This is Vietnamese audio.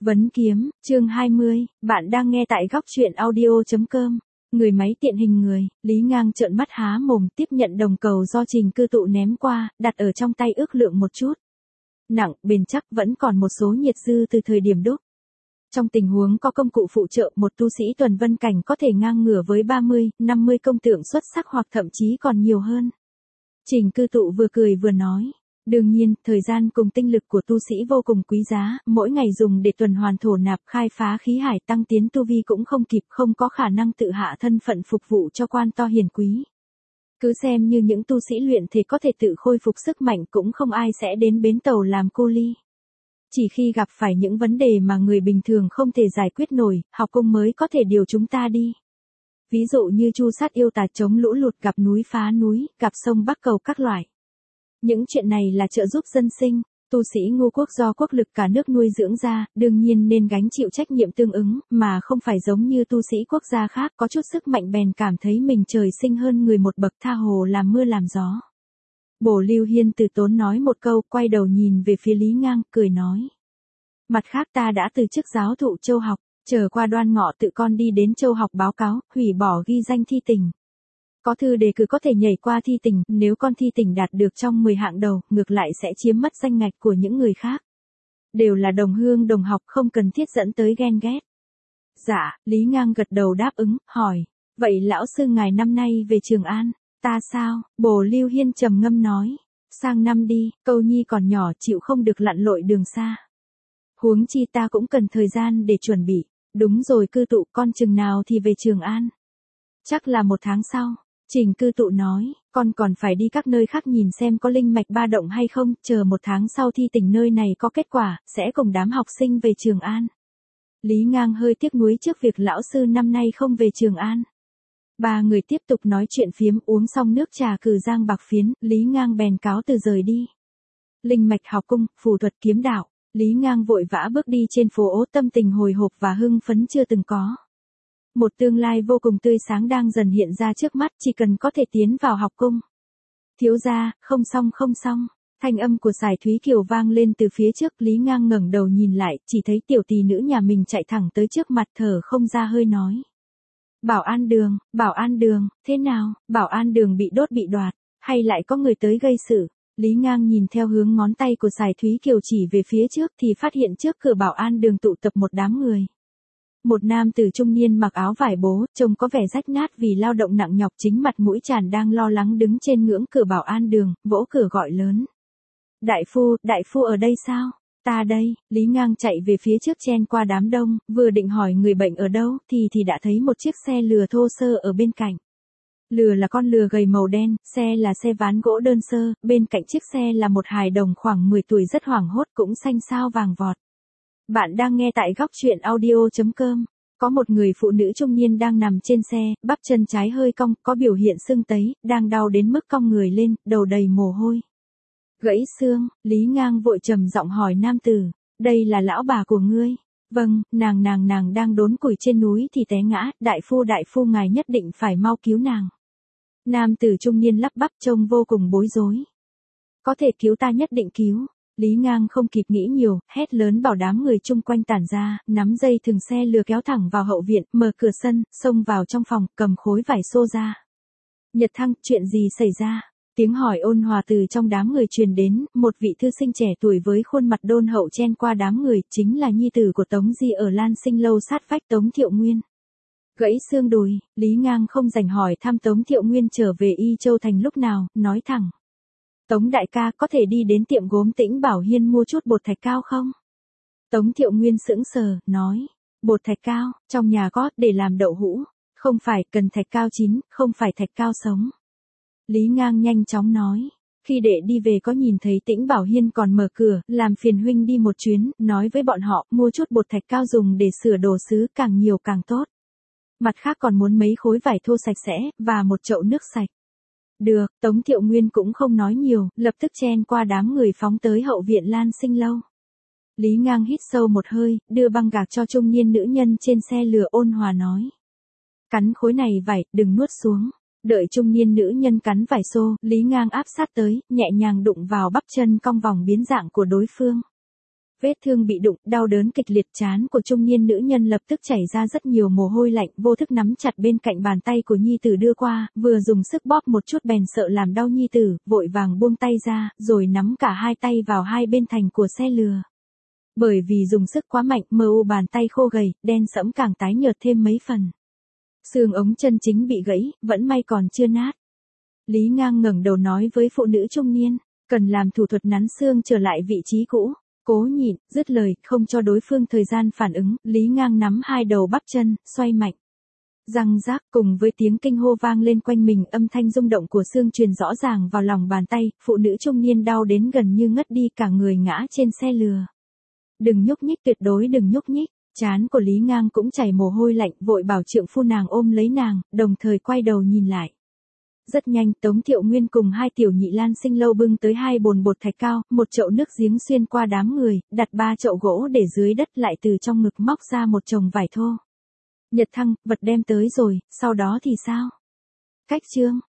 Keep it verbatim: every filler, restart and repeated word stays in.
Vấn kiếm, chương hai mươi, bạn đang nghe tại góc truyện audio chấm com. Người máy tiện hình người, Lý Ngang trợn mắt há mồm tiếp nhận đồng cầu do Trình Cư Tụ ném qua, đặt ở trong tay ước lượng một chút. Nặng, bền chắc vẫn còn một số nhiệt dư từ thời điểm đúc. Trong tình huống có công cụ phụ trợ, một tu sĩ tuần vân cảnh có thể ngang ngửa với ba mươi, năm mươi công tượng xuất sắc hoặc thậm chí còn nhiều hơn. Trình Cư Tụ vừa cười vừa nói. Đương nhiên, thời gian cùng tinh lực của tu sĩ vô cùng quý giá, mỗi ngày dùng để tuần hoàn thổ nạp khai phá khí hải tăng tiến tu vi cũng không kịp, không có khả năng tự hạ thân phận phục vụ cho quan to hiền quý. Cứ xem như những tu sĩ luyện thể có thể tự khôi phục sức mạnh cũng không ai sẽ đến bến tàu làm cô ly. Chỉ khi gặp phải những vấn đề mà người bình thường không thể giải quyết nổi, học cung mới có thể điều chúng ta đi. Ví dụ như chu sát yêu tà, chống lũ lụt, gặp núi phá núi, gặp sông bắc cầu các loại. Những chuyện này là trợ giúp dân sinh, tu sĩ ngu quốc do quốc lực cả nước nuôi dưỡng ra, đương nhiên nên gánh chịu trách nhiệm tương ứng, mà không phải giống như tu sĩ quốc gia khác có chút sức mạnh bèn cảm thấy mình trời sinh hơn người một bậc, tha hồ làm mưa làm gió. Bổ Lưu Hiên từ tốn nói một câu, quay đầu nhìn về phía Lý Ngang, cười nói. Mặt khác ta đã từ chức giáo thụ Châu học, chờ qua Đoan Ngọ tự con đi đến Châu học báo cáo, hủy bỏ ghi danh thi tình. Có thư đề cử có thể nhảy qua thi tình, nếu con thi tình đạt được trong mười hạng đầu, ngược lại sẽ chiếm mất danh ngạch của những người khác. Đều là đồng hương đồng học, không cần thiết dẫn tới ghen ghét. Dạ, Lý Ngang gật đầu đáp ứng, hỏi, vậy lão sư ngài năm nay về Trường An, ta sao? Bồ Lưu Hiên trầm ngâm nói, sang năm đi, Câu Nhi còn nhỏ chịu không được lặn lội đường xa. Huống chi ta cũng cần thời gian để chuẩn bị, đúng rồi Cư Tụ, con chừng nào thì về Trường An? Chắc là một tháng sau. Trình Cư Tụ nói, con còn phải đi các nơi khác nhìn xem có linh mạch ba động hay không, chờ một tháng sau thi tình nơi này có kết quả, sẽ cùng đám học sinh về Trường An. Lý Ngang hơi tiếc nuối trước việc lão sư năm nay không về Trường An. Ba người tiếp tục nói chuyện phiếm, uống xong nước trà cử giang bạc phiến, Lý Ngang bèn cáo từ rời đi. Linh mạch học cung, phù thuật kiếm đạo, Lý Ngang vội vã bước đi trên phố ố, tâm tình hồi hộp và hưng phấn chưa từng có. Một tương lai vô cùng tươi sáng đang dần hiện ra trước mắt, chỉ cần có thể tiến vào học cung. Thiếu gia, không xong không xong, thanh âm của Sải Thúy Kiều vang lên từ phía trước, Lý Ngang ngẩng đầu nhìn lại, chỉ thấy tiểu tỷ nữ nhà mình chạy thẳng tới trước mặt, thở không ra hơi nói. Bảo an đường, bảo an đường, thế nào, bảo an đường bị đốt bị đoạt, hay lại có người tới gây sự? Lý Ngang nhìn theo hướng ngón tay của Sải Thúy Kiều chỉ về phía trước thì phát hiện trước cửa bảo an đường tụ tập một đám người. Một nam tử trung niên mặc áo vải bố, trông có vẻ rách nát vì lao động nặng nhọc, chính mặt mũi tràn đang lo lắng đứng trên ngưỡng cửa bảo an đường, vỗ cửa gọi lớn. Đại phu, đại phu ở đây sao? Ta đây, Lý Ngang chạy về phía trước chen qua đám đông, vừa định hỏi người bệnh ở đâu, thì thì đã thấy một chiếc xe lừa thô sơ ở bên cạnh. Lừa là con lừa gầy màu đen, xe là xe ván gỗ đơn sơ, bên cạnh chiếc xe là một hài đồng khoảng mười tuổi rất hoảng hốt cũng xanh xao vàng vọt. Bạn đang nghe tại góc truyện audio chấm com. Có một người phụ nữ trung niên đang nằm trên xe, bắp chân trái hơi cong, có biểu hiện sưng tấy, đang đau đến mức cong người lên, đầu đầy mồ hôi. Gãy xương, Lý Ngang vội trầm giọng hỏi nam tử, đây là lão bà của ngươi? Vâng, nàng nàng nàng đang đốn củi trên núi thì té ngã, đại phu đại phu ngài nhất định phải mau cứu nàng. Nam tử trung niên lắp bắp trông vô cùng bối rối. Có thể cứu ta nhất định cứu. Lý Ngang không kịp nghĩ nhiều, hét lớn bảo đám người chung quanh tản ra, nắm dây thừng xe lừa kéo thẳng vào hậu viện, mở cửa sân, xông vào trong phòng, cầm khối vải xô ra. Nhật Thăng, chuyện gì xảy ra? Tiếng hỏi ôn hòa từ trong đám người truyền đến, một vị thư sinh trẻ tuổi với khuôn mặt đôn hậu chen qua đám người, chính là nhi tử của Tống Di ở Lan Sinh lâu sát vách Tống Thiệu Nguyên. Gãy xương đùi, Lý Ngang không dành hỏi thăm Tống Thiệu Nguyên trở về Y Châu Thành lúc nào, nói thẳng. Tống đại ca có thể đi đến tiệm gốm Tĩnh Bảo Hiên mua chút bột thạch cao không? Tống Thiệu Nguyên sững sờ, nói, bột thạch cao, trong nhà có, để làm đậu hũ, không phải, cần thạch cao chín, không phải thạch cao sống. Lý Ngang nhanh chóng nói, khi đệ đi về có nhìn thấy Tĩnh Bảo Hiên còn mở cửa, làm phiền huynh đi một chuyến, nói với bọn họ, mua chút bột thạch cao dùng để sửa đồ sứ, càng nhiều càng tốt. Mặt khác còn muốn mấy khối vải thô sạch sẽ, và một chậu nước sạch. Được, Tống Thiệu Nguyên cũng không nói nhiều, lập tức chen qua đám người phóng tới hậu viện Lan Sinh lâu. Lý Ngang hít sâu một hơi, đưa băng gạc cho trung niên nữ nhân trên xe lừa, ôn hòa nói. Cắn khối này vải, đừng nuốt xuống. Đợi trung niên nữ nhân cắn vải xô, Lý Ngang áp sát tới, nhẹ nhàng đụng vào bắp chân cong vòng biến dạng của đối phương. Vết thương bị đụng, đau đớn kịch liệt, trán của trung niên nữ nhân lập tức chảy ra rất nhiều mồ hôi lạnh, vô thức nắm chặt bên cạnh bàn tay của nhi tử đưa qua, vừa dùng sức bóp một chút bèn sợ làm đau nhi tử, vội vàng buông tay ra, rồi nắm cả hai tay vào hai bên thành của xe lừa. Bởi vì dùng sức quá mạnh, mờ u bàn tay khô gầy, đen sẫm càng tái nhợt thêm mấy phần. Xương ống chân chính bị gãy, vẫn may còn chưa nát. Lý Ngang ngẩng đầu nói với phụ nữ trung niên, cần làm thủ thuật nắn xương trở lại vị trí cũ. Cố nhịn, dứt lời, không cho đối phương thời gian phản ứng, Lý Ngang nắm hai đầu bắp chân, xoay mạnh. Răng rác, cùng với tiếng kinh hô vang lên quanh mình, âm thanh rung động của xương truyền rõ ràng vào lòng bàn tay, phụ nữ trung niên đau đến gần như ngất đi, cả người ngã trên xe lừa. Đừng nhúc nhích, tuyệt đối đừng nhúc nhích. Trán của Lý Ngang cũng chảy mồ hôi lạnh, vội bảo trượng phu nàng ôm lấy nàng, đồng thời quay đầu nhìn lại. Rất nhanh, Tống Thiệu Nguyên cùng hai tiểu nhị Lan Sinh Lâu bưng tới hai bồn bột thạch cao, một chậu nước giếng xuyên qua đám người, đặt ba chậu gỗ để dưới đất, lại từ trong ngực móc ra một chồng vải thô. Nhật Thăng, vật đem tới rồi, sau đó thì sao? Cách chương.